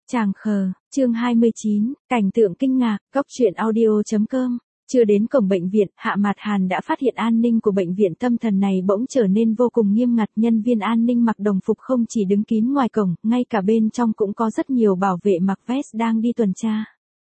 Chàng khờ, chương 29, cảnh tượng kinh ngạc, góc truyện audio.com. Chưa đến cổng bệnh viện, Hạ Mạt Hàn đã phát hiện an ninh của bệnh viện tâm thần này bỗng trở nên vô cùng nghiêm ngặt. Nhân viên an ninh mặc đồng phục không chỉ đứng kín ngoài cổng, ngay cả bên trong cũng có rất nhiều bảo vệ mặc vest đang đi tuần tra.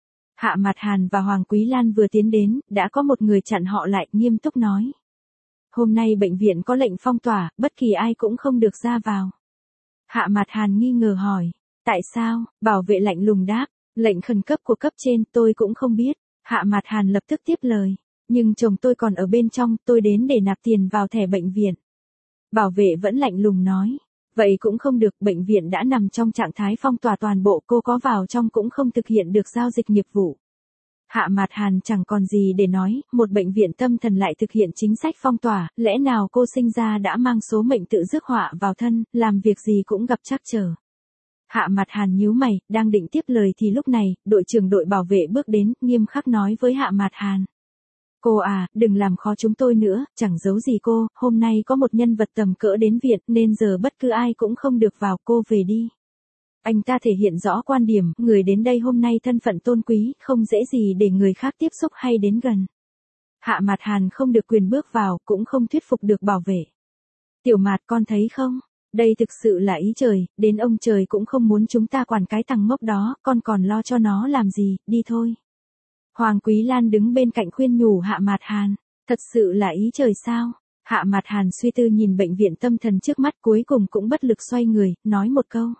Hạ Mạt Hàn và Hoàng Quý Lan vừa tiến đến, đã có một người chặn họ lại, nghiêm túc nói. Hôm nay bệnh viện có lệnh phong tỏa, bất kỳ ai cũng không được ra vào. Hạ Mạt Hàn nghi ngờ hỏi. Tại sao? Bảo vệ lạnh lùng đáp. Lệnh khẩn cấp của cấp trên tôi cũng không biết. Hạ Mạt Hàn lập tức tiếp lời. Nhưng chồng tôi còn ở bên trong, tôi đến để nạp tiền vào thẻ bệnh viện. Bảo vệ vẫn lạnh lùng nói. Vậy cũng không được, bệnh viện đã nằm trong trạng thái phong tỏa toàn bộ, cô có vào trong cũng không thực hiện được giao dịch nghiệp vụ. Hạ Mạt Hàn chẳng còn gì để nói, một bệnh viện tâm thần lại thực hiện chính sách phong tỏa, lẽ nào cô sinh ra đã mang số mệnh tự rước họa vào thân, làm việc gì cũng gặp trắc trở. Hạ Mạt Hàn nhíu mày, đang định tiếp lời thì lúc này, đội trưởng đội bảo vệ bước đến, nghiêm khắc nói với Hạ Mạt Hàn. Cô à, đừng làm khó chúng tôi nữa, chẳng giấu gì cô, hôm nay có một nhân vật tầm cỡ đến viện nên giờ bất cứ ai cũng không được vào, cô về đi. Anh ta thể hiện rõ quan điểm, người đến đây hôm nay thân phận tôn quý, không dễ gì để người khác tiếp xúc hay đến gần. Hạ Mạt Hàn không được quyền bước vào, cũng không thuyết phục được bảo vệ. Tiểu Mạt con thấy không? Đây thực sự là ý trời, đến ông trời cũng không muốn chúng ta quản cái thằng ngốc đó, con còn lo cho nó làm gì, đi thôi. Hoàng Quý Lan đứng bên cạnh khuyên nhủ Hạ Mạt Hàn, thật sự là ý trời sao? Hạ Mạt Hàn suy tư nhìn bệnh viện tâm thần trước mắt, cuối cùng cũng bất lực xoay người, nói một câu.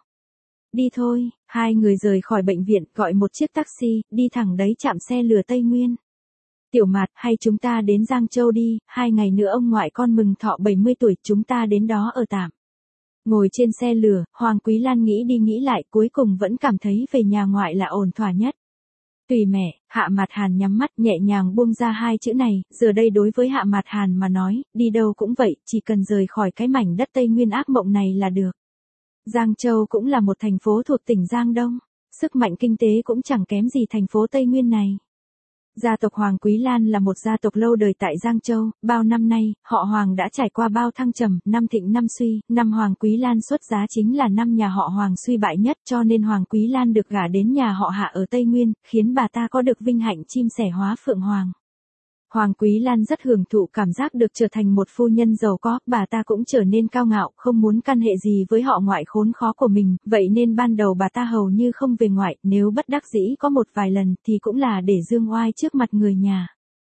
Đi thôi, hai người rời khỏi bệnh viện, gọi một chiếc taxi, đi thẳng đấy trạm xe lửa Tây Nguyên. Tiểu Mạt, hay chúng ta đến Giang Châu đi, 2 ngày nữa ông ngoại con mừng thọ 70 tuổi, chúng ta đến đó ở tạm. Ngồi trên xe lửa, Hoàng Quý Lan nghĩ đi nghĩ lại, cuối cùng vẫn cảm thấy về nhà ngoại là ổn thỏa nhất. Tùy mẹ, Hạ Mạt Hàn nhắm mắt nhẹ nhàng buông ra hai chữ này, giờ đây đối với Hạ Mạt Hàn mà nói, đi đâu cũng vậy, chỉ cần rời khỏi cái mảnh đất Tây Nguyên ác mộng này là được. Giang Châu cũng là một thành phố thuộc tỉnh Giang Đông, sức mạnh kinh tế cũng chẳng kém gì thành phố Tây Nguyên này. Gia tộc Hoàng Quý Lan là một gia tộc lâu đời tại Giang Châu, bao năm nay, họ Hoàng đã trải qua bao thăng trầm, năm thịnh năm suy, năm Hoàng Quý Lan xuất giá chính là năm nhà họ Hoàng suy bại nhất, cho nên Hoàng Quý Lan được gả đến nhà họ Hạ ở Tây Nguyên, khiến bà ta có được vinh hạnh chim sẻ hóa phượng hoàng. Hoàng Quý Lan rất hưởng thụ cảm giác được trở thành một phu nhân giàu có, bà ta cũng trở nên cao ngạo, không muốn căn hệ gì với họ ngoại khốn khó của mình, vậy nên ban đầu bà ta hầu như không về ngoại, nếu bất đắc dĩ có một vài lần thì cũng là để dương oai trước mặt người nhà.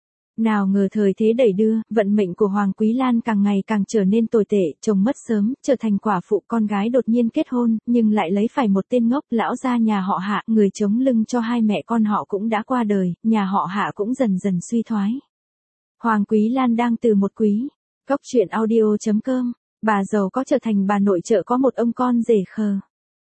Nào ngờ thời thế đẩy đưa, vận mệnh của Hoàng Quý Lan càng ngày càng trở nên tồi tệ, chồng mất sớm, trở thành quả phụ, con gái đột nhiên kết hôn, nhưng lại lấy phải một tên ngốc, lão gia nhà họ Hạ, người chống lưng cho hai mẹ con họ cũng đã qua đời, nhà họ Hạ cũng dần dần suy thoái. Hoàng Quý Lan đang từ một quý. Góc truyện audio.com. Bà giàu có trở thành bà nội trợ có một ông con rể khờ.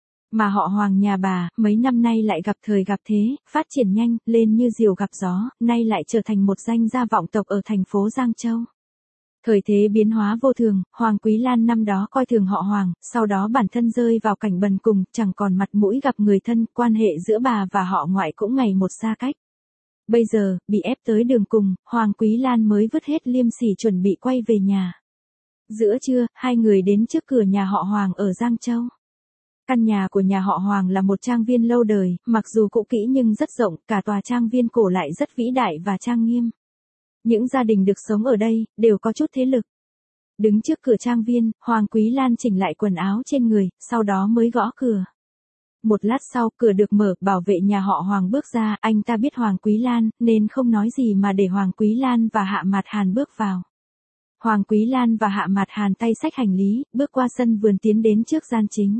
Mà họ Hoàng nhà bà, mấy năm nay lại gặp thời gặp thế, phát triển nhanh, lên như diều gặp gió, nay lại trở thành một danh gia vọng tộc ở thành phố Giang Châu. Thời thế biến hóa vô thường, Hoàng Quý Lan năm đó coi thường họ Hoàng, sau đó bản thân rơi vào cảnh bần cùng, chẳng còn mặt mũi gặp người thân, quan hệ giữa bà và họ ngoại cũng ngày một xa cách. Bây giờ, bị ép tới đường cùng, Hoàng Quý Lan mới vứt hết liêm sỉ chuẩn bị quay về nhà. Giữa trưa, hai người đến trước cửa nhà họ Hoàng ở Giang Châu. Căn nhà của nhà họ Hoàng là một trang viên lâu đời, mặc dù cũ kỹ nhưng rất rộng, cả tòa trang viên cổ lại rất vĩ đại và trang nghiêm. Những gia đình được sống ở đây, đều có chút thế lực. Đứng trước cửa trang viên, Hoàng Quý Lan chỉnh lại quần áo trên người, sau đó mới gõ cửa. Một lát sau, cửa được mở, bảo vệ nhà họ Hoàng bước ra, anh ta biết Hoàng Quý Lan, nên không nói gì mà để Hoàng Quý Lan và Hạ Mạt Hàn bước vào. Hoàng Quý Lan và Hạ Mạt Hàn tay xách hành lý, bước qua sân vườn tiến đến trước gian chính.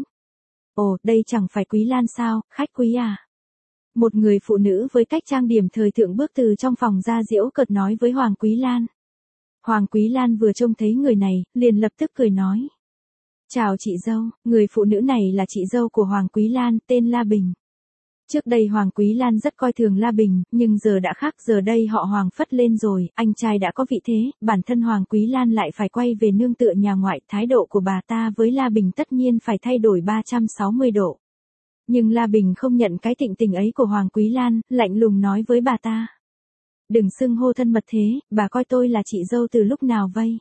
Ồ, đây chẳng phải Quý Lan sao, khách quý à? Một người phụ nữ với cách trang điểm thời thượng bước từ trong phòng ra giễu cợt nói với Hoàng Quý Lan. Hoàng Quý Lan vừa trông thấy người này, liền lập tức cười nói. Chào chị dâu, người phụ nữ này là chị dâu của Hoàng Quý Lan, tên La Bình. Trước đây Hoàng Quý Lan rất coi thường La Bình, nhưng giờ đã khác, giờ đây họ Hoàng phất lên rồi, anh trai đã có vị thế, bản thân Hoàng Quý Lan lại phải quay về nương tựa nhà ngoại, thái độ của bà ta với La Bình tất nhiên phải thay đổi 360 độ. Nhưng La Bình không nhận cái tịnh tình ấy của Hoàng Quý Lan, lạnh lùng nói với bà ta. Đừng xưng hô thân mật thế, bà coi tôi là chị dâu từ lúc nào vây.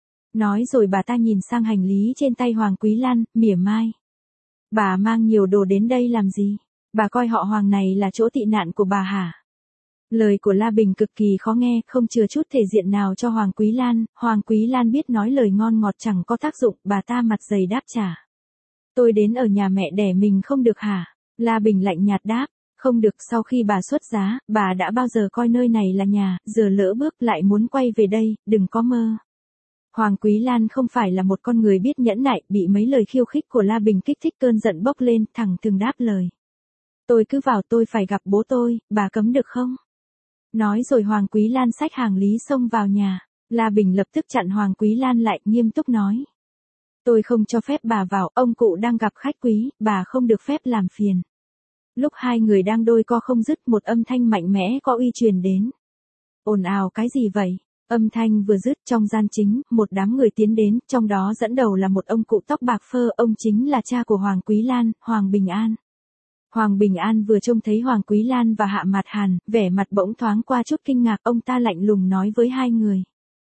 Nói rồi bà ta nhìn sang hành lý trên tay Hoàng Quý Lan, mỉa mai. Bà mang nhiều đồ đến đây làm gì? Bà coi họ Hoàng này là chỗ tị nạn của bà hả? Lời của La Bình cực kỳ khó nghe, không chừa chút thể diện nào cho Hoàng Quý Lan. Hoàng Quý Lan biết nói lời ngon ngọt chẳng có tác dụng, bà ta mặt dày đáp trả. Tôi đến ở nhà mẹ đẻ mình không được hả? La Bình lạnh nhạt đáp. Không được, sau khi bà xuất giá, bà đã bao giờ coi nơi này là nhà, giờ lỡ bước lại muốn quay về đây, đừng có mơ. Hoàng Quý Lan không phải là một con người biết nhẫn nại, bị mấy lời khiêu khích của La Bình kích thích cơn giận bốc lên, thẳng thừng đáp lời. Tôi cứ vào, tôi phải gặp bố tôi, bà cấm được không? Nói rồi Hoàng Quý Lan xách hành lý xông vào nhà. La Bình lập tức chặn Hoàng Quý Lan lại, nghiêm túc nói. Tôi không cho phép bà vào, ông cụ đang gặp khách quý, bà không được phép làm phiền. Lúc hai người đang đôi co không dứt, một âm thanh mạnh mẽ có uy truyền đến. Ồn ào cái gì vậy? Âm thanh vừa dứt, trong gian chính, một đám người tiến đến, trong đó dẫn đầu là một ông cụ tóc bạc phơ, ông chính là cha của Hoàng Quý Lan, Hoàng Bình An. Hoàng Bình An vừa trông thấy Hoàng Quý Lan và Hạ Mạt Hàn, vẻ mặt bỗng thoáng qua chút kinh ngạc, ông ta lạnh lùng nói với hai người.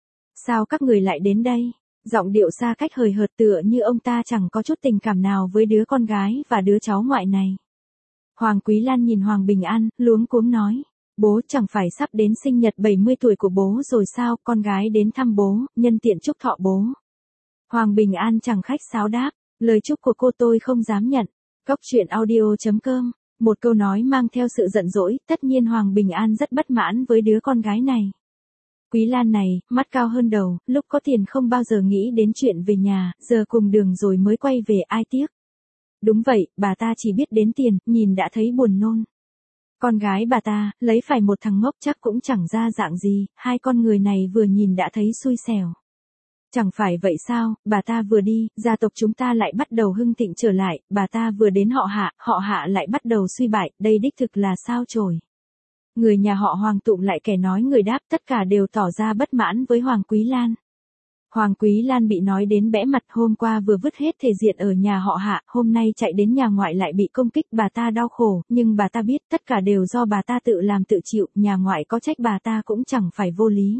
Sao các người lại đến đây? Giọng điệu xa cách hời hợt tựa như ông ta chẳng có chút tình cảm nào với đứa con gái và đứa cháu ngoại này. Hoàng Quý Lan nhìn Hoàng Bình An, luống cuống nói. Bố chẳng phải sắp đến sinh nhật 70 tuổi của bố rồi sao, con gái đến thăm bố, nhân tiện chúc thọ bố. Hoàng Bình An chẳng khách sáo đáp, lời chúc của cô tôi không dám nhận. Cóc truyện audio.com, một câu nói mang theo sự giận dỗi, tất nhiên Hoàng Bình An rất bất mãn với đứa con gái này. Quý Lan này, mắt cao hơn đầu, lúc có tiền không bao giờ nghĩ đến chuyện về nhà, giờ cùng đường rồi mới quay về, ai tiếc. Đúng vậy, bà ta chỉ biết đến tiền, nhìn đã thấy buồn nôn. Con gái bà ta, lấy phải một thằng ngốc chắc cũng chẳng ra dạng gì, hai con người này vừa nhìn đã thấy xui xẻo. Chẳng phải vậy sao, bà ta vừa đi, gia tộc chúng ta lại bắt đầu hưng thịnh trở lại, bà ta vừa đến họ Hạ lại bắt đầu suy bại, đây đích thực là sao chổi. Người nhà họ Hoàng tụng lại kẻ nói người đáp, tất cả đều tỏ ra bất mãn với Hoàng Quý Lan. Hoàng Quý Lan bị nói đến bẽ mặt, hôm qua vừa vứt hết thể diện ở nhà họ Hạ, hôm nay chạy đến nhà ngoại lại bị công kích, bà ta đau khổ, nhưng bà ta biết tất cả đều do bà ta tự làm tự chịu, nhà ngoại có trách bà ta cũng chẳng phải vô lý.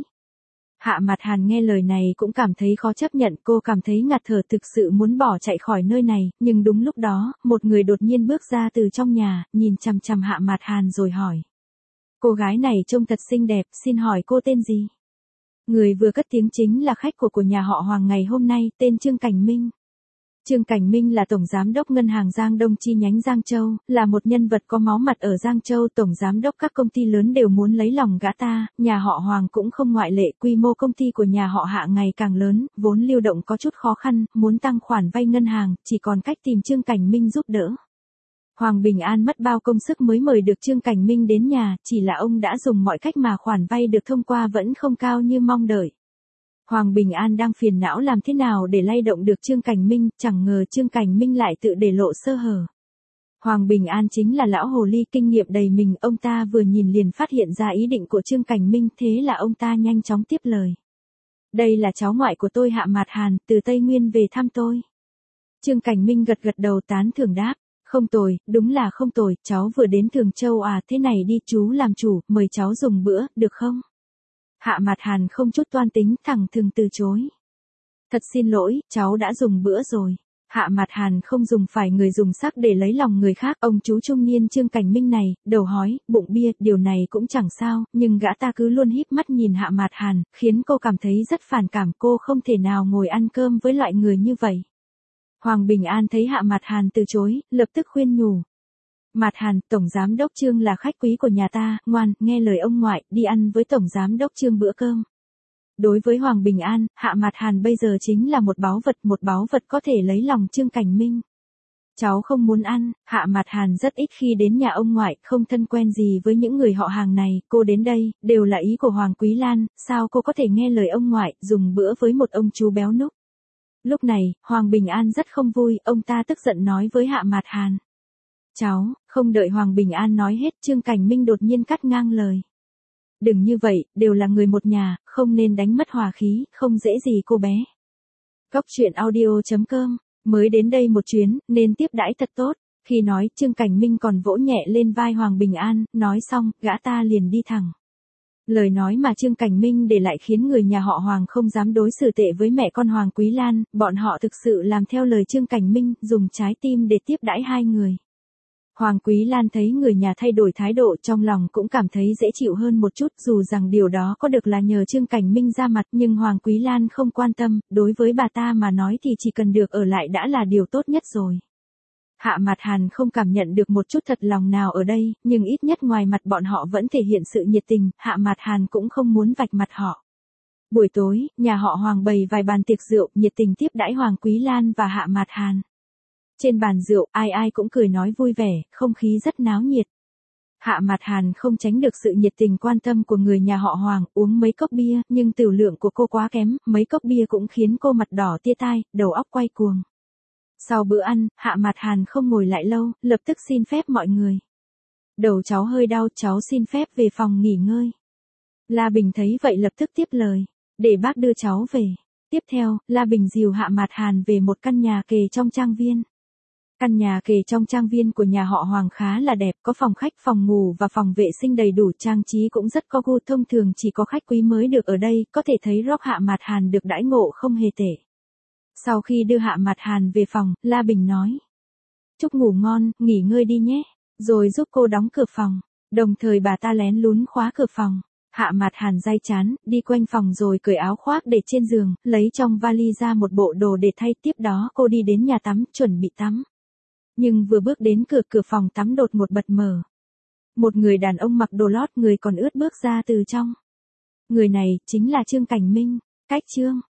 Hạ Mạt Hàn nghe lời này cũng cảm thấy khó chấp nhận, cô cảm thấy ngạt thở, thực sự muốn bỏ chạy khỏi nơi này, nhưng đúng lúc đó, một người đột nhiên bước ra từ trong nhà, nhìn chằm chằm Hạ Mạt Hàn rồi hỏi. Cô gái này trông thật xinh đẹp, xin hỏi cô tên gì? Người vừa cất tiếng chính là khách của nhà họ Hoàng ngày hôm nay, tên Trương Cảnh Minh. Trương Cảnh Minh là Tổng Giám đốc Ngân hàng Giang Đông chi nhánh Giang Châu, là một nhân vật có máu mặt ở Giang Châu, Tổng Giám đốc các công ty lớn đều muốn lấy lòng gã ta, nhà họ Hoàng cũng không ngoại lệ, quy mô công ty của nhà họ Hạ ngày càng lớn, vốn lưu động có chút khó khăn, muốn tăng khoản vay ngân hàng, chỉ còn cách tìm Trương Cảnh Minh giúp đỡ. Hoàng Bình An mất bao công sức mới mời được Trương Cảnh Minh đến nhà, chỉ là ông đã dùng mọi cách mà khoản vay được thông qua vẫn không cao như mong đợi. Hoàng Bình An đang phiền não làm thế nào để lay động được Trương Cảnh Minh, chẳng ngờ Trương Cảnh Minh lại tự để lộ sơ hở. Hoàng Bình An chính là lão hồ ly kinh nghiệm đầy mình, ông ta vừa nhìn liền phát hiện ra ý định của Trương Cảnh Minh, thế là ông ta nhanh chóng tiếp lời. Đây là cháu ngoại của tôi Hạ Mạt Hàn, từ Tây Nguyên về thăm tôi. Trương Cảnh Minh gật gật đầu tán thưởng đáp. Không tồi, đúng là không tồi, cháu vừa đến Thường Châu à, thế này đi chú làm chủ, mời cháu dùng bữa, được không? Hạ Mạt Hàn không chút toan tính, thẳng thừng từ chối. Thật xin lỗi, cháu đã dùng bữa rồi. Hạ Mạt Hàn không dùng phải người dùng sắc để lấy lòng người khác, ông chú trung niên Trương Cảnh Minh này, đầu hói, bụng bia, điều này cũng chẳng sao, nhưng gã ta cứ luôn híp mắt nhìn Hạ Mạt Hàn, khiến cô cảm thấy rất phản cảm, cô không thể nào ngồi ăn cơm với loại người như vậy. Hoàng Bình An thấy Hạ Mạt Hàn từ chối, lập tức khuyên nhủ. Mạt Hàn, Tổng Giám đốc Trương là khách quý của nhà ta, ngoan, nghe lời ông ngoại, đi ăn với Tổng Giám đốc Trương bữa cơm. Đối với Hoàng Bình An, Hạ Mạt Hàn bây giờ chính là một báu vật có thể lấy lòng Trương Cảnh Minh. Cháu không muốn ăn, Hạ Mạt Hàn rất ít khi đến nhà ông ngoại, không thân quen gì với những người họ hàng này, cô đến đây, đều là ý của Hoàng Quý Lan, sao cô có thể nghe lời ông ngoại, dùng bữa với một ông chú béo núc. Lúc này, Hoàng Bình An rất không vui, ông ta tức giận nói với Hạ Mạt Hàn. Cháu, không đợi Hoàng Bình An nói hết, Trương Cảnh Minh đột nhiên cắt ngang lời. Đừng như vậy, đều là người một nhà, không nên đánh mất hòa khí, không dễ gì cô bé. Cóc truyện audio.com, mới đến đây một chuyến, nên tiếp đãi thật tốt. Khi nói, Trương Cảnh Minh còn vỗ nhẹ lên vai Hoàng Bình An, nói xong, gã ta liền đi thẳng. Lời nói mà Trương Cảnh Minh để lại khiến người nhà họ Hoàng không dám đối xử tệ với mẹ con Hoàng Quý Lan, bọn họ thực sự làm theo lời Trương Cảnh Minh, dùng trái tim để tiếp đãi hai người. Hoàng Quý Lan thấy người nhà thay đổi thái độ trong lòng cũng cảm thấy dễ chịu hơn một chút, dù rằng điều đó có được là nhờ Trương Cảnh Minh ra mặt, nhưng Hoàng Quý Lan không quan tâm, đối với bà ta mà nói thì chỉ cần được ở lại đã là điều tốt nhất rồi. Hạ Mạt Hàn không cảm nhận được một chút thật lòng nào ở đây, nhưng ít nhất ngoài mặt bọn họ vẫn thể hiện sự nhiệt tình, Hạ Mạt Hàn cũng không muốn vạch mặt họ. Buổi tối, nhà họ Hoàng bày vài bàn tiệc rượu, nhiệt tình tiếp đãi Hoàng Quý Lan và Hạ Mạt Hàn. Trên bàn rượu, ai ai cũng cười nói vui vẻ, không khí rất náo nhiệt. Hạ Mạt Hàn không tránh được sự nhiệt tình quan tâm của người nhà họ Hoàng, uống mấy cốc bia, nhưng tiểu lượng của cô quá kém, mấy cốc bia cũng khiến cô mặt đỏ tia tai, đầu óc quay cuồng. Sau bữa ăn, Hạ Mạt Hàn không ngồi lại lâu, lập tức xin phép mọi người. Đầu cháu hơi đau, cháu xin phép về phòng nghỉ ngơi. La Bình thấy vậy lập tức tiếp lời, để bác đưa cháu về. Tiếp theo, La Bình dìu Hạ Mạt Hàn về một căn nhà kề trong trang viên. Căn nhà kề trong trang viên của nhà họ Hoàng khá là đẹp, có phòng khách, phòng ngủ và phòng vệ sinh đầy đủ, trang trí cũng rất có gu, thông thường chỉ có khách quý mới được ở đây, có thể thấy Rock Hạ Mạt Hàn được đãi ngộ không hề tệ. Sau khi đưa Hạ Mạt Hàn về phòng, La Bình nói, chúc ngủ ngon, nghỉ ngơi đi nhé, rồi giúp cô đóng cửa phòng, đồng thời bà ta lén lún khóa cửa phòng. Hạ Mạt Hàn day chán, đi quanh phòng rồi cởi áo khoác để trên giường, lấy trong vali ra một bộ đồ để thay, tiếp đó cô đi đến nhà tắm, chuẩn bị tắm. Nhưng vừa bước đến cửa phòng tắm đột ngột bật mở. Một người đàn ông mặc đồ lót người còn ướt bước ra từ trong. Người này, chính là Trương Cảnh Minh. Cách Trương